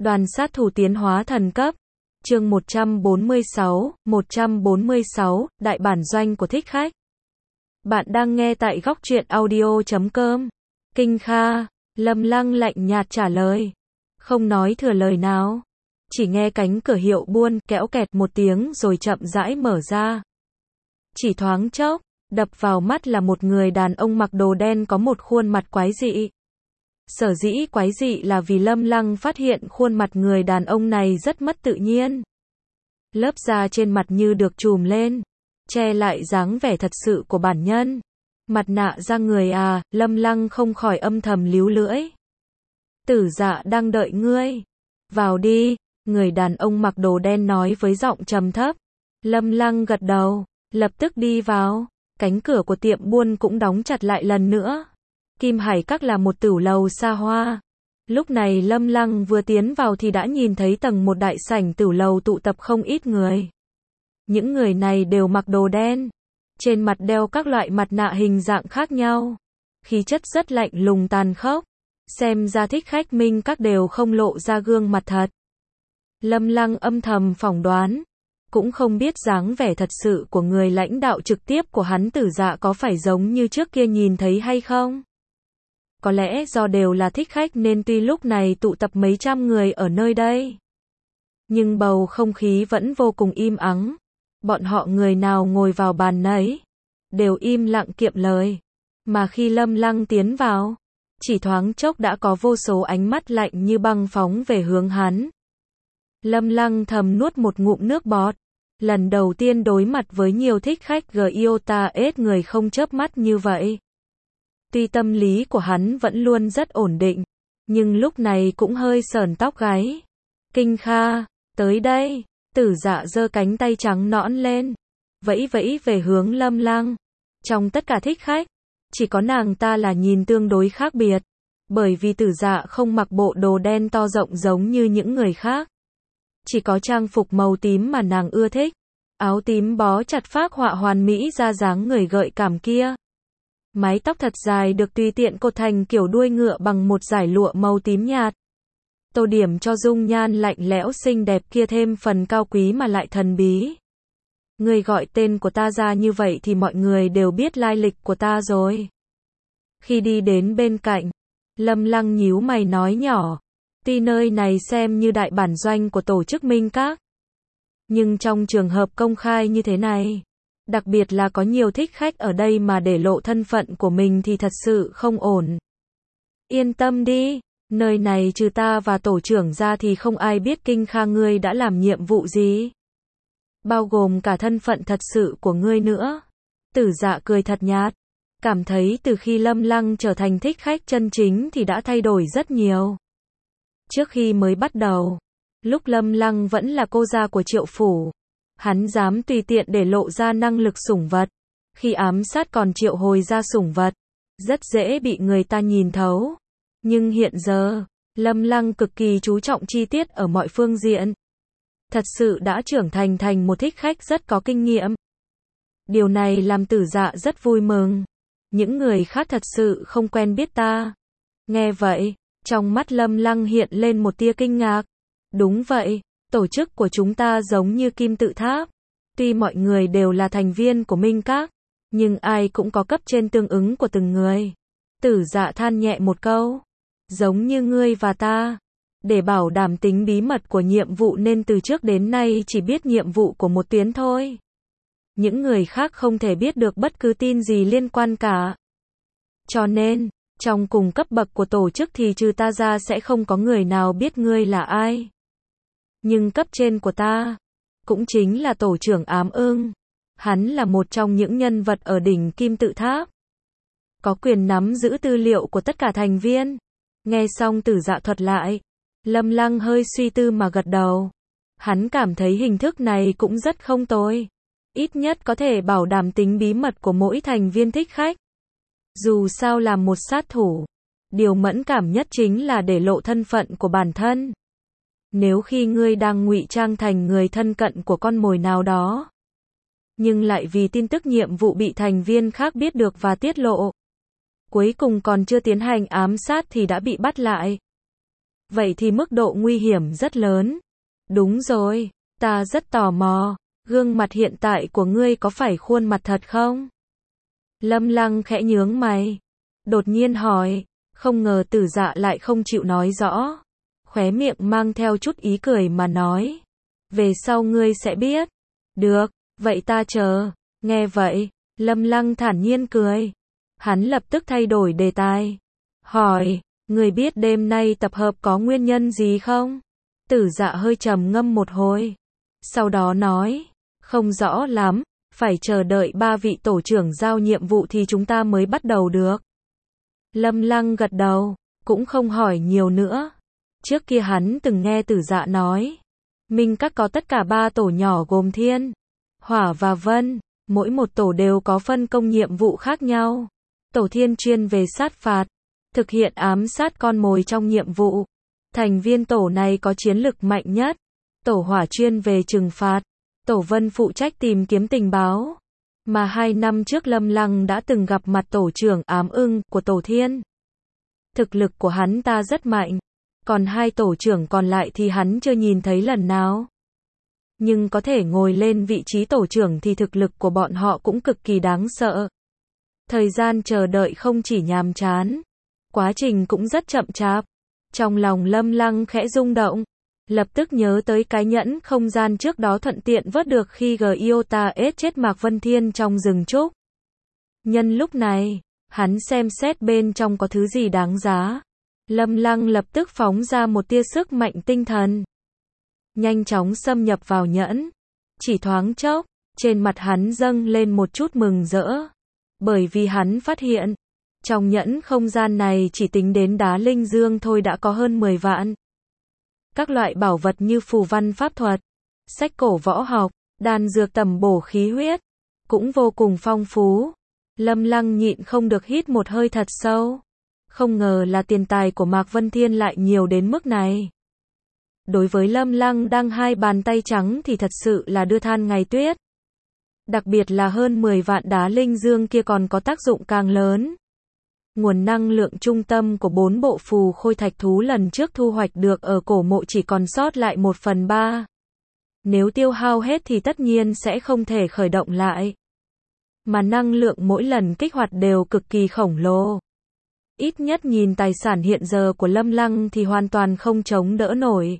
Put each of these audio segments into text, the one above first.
Đoàn sát thủ tiến hóa thần cấp. Chương 146, đại bản doanh của thích khách. Bạn đang nghe tại góc truyện audio.com. Kinh Kha, Lâm Lăng lạnh nhạt trả lời. Không nói thừa lời nào. Chỉ nghe cánh cửa hiệu buôn kéo kẹt một tiếng rồi chậm rãi mở ra. Chỉ thoáng chốc, đập vào mắt là một người đàn ông mặc đồ đen có một khuôn mặt quái dị. Sở dĩ quái dị là vì Lâm Lăng phát hiện khuôn mặt người đàn ông này rất mất tự nhiên. Lớp da trên mặt như được trùm lên, che lại dáng vẻ thật sự của bản nhân. Mặt nạ da người à, Lâm Lăng không khỏi âm thầm líu lưỡi. Tử Dạ đang đợi ngươi. Vào đi, người đàn ông mặc đồ đen nói với giọng trầm thấp. Lâm Lăng gật đầu, lập tức đi vào. Cánh cửa của tiệm buôn cũng đóng chặt lại lần nữa. Kim Hải Các là một tửu lầu xa hoa. Lúc này Lâm Lăng vừa tiến vào thì đã nhìn thấy tầng một đại sảnh tửu lầu tụ tập không ít người. Những người này đều mặc đồ đen, trên mặt đeo các loại mặt nạ hình dạng khác nhau. Khí chất rất lạnh lùng tàn khốc. Xem ra thích khách Minh Các đều không lộ ra gương mặt thật. Lâm Lăng âm thầm phỏng đoán, cũng không biết dáng vẻ thật sự của người lãnh đạo trực tiếp của hắn Tử Dạ có phải giống như trước kia nhìn thấy hay không. Có lẽ do đều là thích khách nên tuy lúc này tụ tập mấy trăm người ở nơi đây, nhưng bầu không khí vẫn vô cùng im ắng. Bọn họ người nào ngồi vào bàn nấy, đều im lặng kiệm lời. Mà khi Lâm Lăng tiến vào, chỉ thoáng chốc đã có vô số ánh mắt lạnh như băng phóng về hướng hắn. Lâm Lăng thầm nuốt một ngụm nước bọt. Lần đầu tiên đối mặt với nhiều thích khách Giota ết người không chớp mắt như vậy. Tuy tâm lý của hắn vẫn luôn rất ổn định, nhưng lúc này cũng hơi sởn tóc gáy. Kinh Kha, tới đây. Tử Dạ giơ cánh tay trắng nõn lên, vẫy vẫy về hướng Lâm Lăng. Trong tất cả thích khách, chỉ có nàng ta là nhìn tương đối khác biệt, bởi vì Tử Dạ không mặc bộ đồ đen to rộng giống như những người khác. Chỉ có trang phục màu tím mà nàng ưa thích. Áo tím bó chặt phác họa hoàn mỹ ra dáng người gợi cảm kia. Mái tóc thật dài được tùy tiện cột thành kiểu đuôi ngựa bằng một dải lụa màu tím nhạt. Tô điểm cho dung nhan lạnh lẽo xinh đẹp kia thêm phần cao quý mà lại thần bí. Người gọi tên của ta ra như vậy thì mọi người đều biết lai lịch của ta rồi. Khi đi đến bên cạnh, Lâm Lăng nhíu mày nói nhỏ. Tuy nơi này xem như đại bản doanh của tổ chức Minh Các, nhưng trong trường hợp công khai như thế này, đặc biệt là có nhiều thích khách ở đây mà để lộ thân phận của mình thì thật sự không ổn. Yên tâm đi, nơi này trừ ta và tổ trưởng ra thì không ai biết Kinh Kha ngươi đã làm nhiệm vụ gì. Bao gồm cả thân phận thật sự của ngươi nữa. Tử Dạ cười thật nhạt, cảm thấy từ khi Lâm Lăng trở thành thích khách chân chính thì đã thay đổi rất nhiều. Trước khi mới bắt đầu, lúc Lâm Lăng vẫn là cô gia của Triệu phủ, hắn dám tùy tiện để lộ ra năng lực sủng vật. Khi ám sát còn triệu hồi ra sủng vật, rất dễ bị người ta nhìn thấu. Nhưng hiện giờ, Lâm Lăng cực kỳ chú trọng chi tiết ở mọi phương diện. Thật sự đã trưởng thành một thích khách rất có kinh nghiệm. Điều này làm Tử Dạ rất vui mừng. Những người khác thật sự không quen biết ta. Nghe vậy, trong mắt Lâm Lăng hiện lên một tia kinh ngạc. Đúng vậy, tổ chức của chúng ta giống như kim tự tháp. Tuy mọi người đều là thành viên của Minh Các, nhưng ai cũng có cấp trên tương ứng của từng người. Tử Dạ than nhẹ một câu. Giống như ngươi và ta. Để bảo đảm tính bí mật của nhiệm vụ nên từ trước đến nay chỉ biết nhiệm vụ của một tuyến thôi. Những người khác không thể biết được bất cứ tin gì liên quan cả. Cho nên, trong cùng cấp bậc của tổ chức thì trừ ta ra sẽ không có người nào biết ngươi là ai. Nhưng cấp trên của ta, cũng chính là tổ trưởng Ám Ưng. Hắn là một trong những nhân vật ở đỉnh kim tự tháp, có quyền nắm giữ tư liệu của tất cả thành viên. Nghe xong Tử Dạ thuật lại, Lâm Lăng hơi suy tư mà gật đầu. Hắn cảm thấy hình thức này cũng rất không tồi. Ít nhất có thể bảo đảm tính bí mật của mỗi thành viên thích khách. Dù sao làm một sát thủ, điều mẫn cảm nhất chính là để lộ thân phận của bản thân. Nếu khi ngươi đang ngụy trang thành người thân cận của con mồi nào đó, nhưng lại vì tin tức nhiệm vụ bị thành viên khác biết được và tiết lộ, cuối cùng còn chưa tiến hành ám sát thì đã bị bắt lại. Vậy thì mức độ nguy hiểm rất lớn. Đúng rồi, ta rất tò mò, gương mặt hiện tại của ngươi có phải khuôn mặt thật không? Lâm Lăng khẽ nhướng mày, đột nhiên hỏi, không ngờ Tử Dạ lại không chịu nói rõ. Khóe miệng mang theo chút ý cười mà nói, về sau ngươi sẽ biết. Được, vậy ta chờ. Nghe vậy, Lâm Lăng thản nhiên cười. Hắn lập tức thay đổi đề tài. Hỏi, ngươi biết đêm nay tập hợp có nguyên nhân gì không? Tử Dạ hơi trầm ngâm một hồi. Sau đó nói, không rõ lắm, phải chờ đợi 3 vị tổ trưởng giao nhiệm vụ thì chúng ta mới bắt đầu được. Lâm Lăng gật đầu, cũng không hỏi nhiều nữa. Trước kia hắn từng nghe Tử Dạ nói, Minh Các có tất cả 3 tổ nhỏ gồm Thiên, Hỏa và Vân, mỗi một tổ đều có phân công nhiệm vụ khác nhau. Tổ Thiên chuyên về sát phạt, thực hiện ám sát con mồi trong nhiệm vụ. Thành viên tổ này có chiến lực mạnh nhất. Tổ Hỏa chuyên về trừng phạt. Tổ Vân phụ trách tìm kiếm tình báo. Mà 2 năm trước Lâm Lăng đã từng gặp mặt tổ trưởng Ám Ưng của Tổ Thiên. Thực lực của hắn ta rất mạnh. Còn 2 tổ trưởng còn lại thì hắn chưa nhìn thấy lần nào. Nhưng có thể ngồi lên vị trí tổ trưởng thì thực lực của bọn họ cũng cực kỳ đáng sợ. Thời gian chờ đợi không chỉ nhàm chán, quá trình cũng rất chậm chạp. Trong lòng Lâm Lăng khẽ rung động, lập tức nhớ tới cái nhẫn không gian trước đó thuận tiện vớt được khi Giota ết chết Mạc Vân Thiên trong rừng trúc. Nhân lúc này, hắn xem xét bên trong có thứ gì đáng giá. Lâm Lăng lập tức phóng ra một tia sức mạnh tinh thần, nhanh chóng xâm nhập vào nhẫn. Chỉ thoáng chốc, trên mặt hắn dâng lên một chút mừng rỡ, bởi vì hắn phát hiện, trong nhẫn không gian này chỉ tính đến đá linh dương thôi đã có hơn 10 vạn. Các loại bảo vật như phù văn pháp thuật, sách cổ võ học, đan dược tầm bổ khí huyết, cũng vô cùng phong phú. Lâm Lăng nhịn không được hít một hơi thật sâu. Không ngờ là tiền tài của Mạc Vân Thiên lại nhiều đến mức này. Đối với Lâm Lăng đang 2 bàn tay trắng thì thật sự là đưa than ngày tuyết. Đặc biệt là hơn 10 vạn đá linh dương kia còn có tác dụng càng lớn. Nguồn năng lượng trung tâm của 4 bộ phù khôi thạch thú lần trước thu hoạch được ở cổ mộ chỉ còn sót lại 1/3. Nếu tiêu hao hết thì tất nhiên sẽ không thể khởi động lại. Mà năng lượng mỗi lần kích hoạt đều cực kỳ khổng lồ. Ít nhất nhìn tài sản hiện giờ của Lâm Lăng thì hoàn toàn không chống đỡ nổi.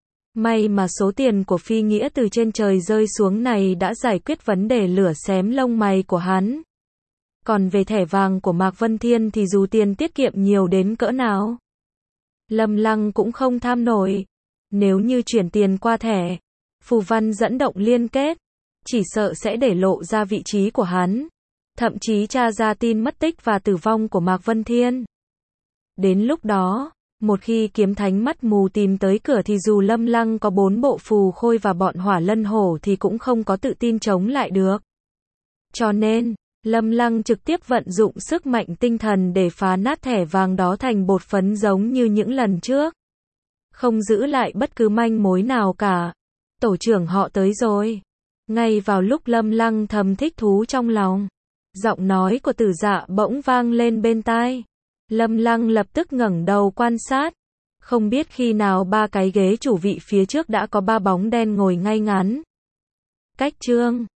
May mà số tiền của Phi Nghĩa từ trên trời rơi xuống này đã giải quyết vấn đề lửa xém lông mày của hắn. Còn về thẻ vàng của Mạc Vân Thiên thì dù tiền tiết kiệm nhiều đến cỡ nào, Lâm Lăng cũng không tham nổi. Nếu như chuyển tiền qua thẻ, phù văn dẫn động liên kết, chỉ sợ sẽ để lộ ra vị trí của hắn, thậm chí tra ra tin mất tích và tử vong của Mạc Vân Thiên. Đến lúc đó, một khi kiếm thánh mắt mù tìm tới cửa thì dù Lâm Lăng có 4 bộ phù khôi và bọn Hỏa Lân Hổ thì cũng không có tự tin chống lại được. Cho nên, Lâm Lăng trực tiếp vận dụng sức mạnh tinh thần để phá nát thẻ vàng đó thành bột phấn giống như những lần trước. Không giữ lại bất cứ manh mối nào cả. Tổ trưởng họ tới rồi. Ngay vào lúc Lâm Lăng thầm thích thú trong lòng, giọng nói của Tử Dạ bỗng vang lên bên tai. Lâm Lăng lập tức ngẩng đầu quan sát. Không biết khi nào 3 cái ghế chủ vị phía trước đã có 3 bóng đen ngồi ngay ngắn. Cách chương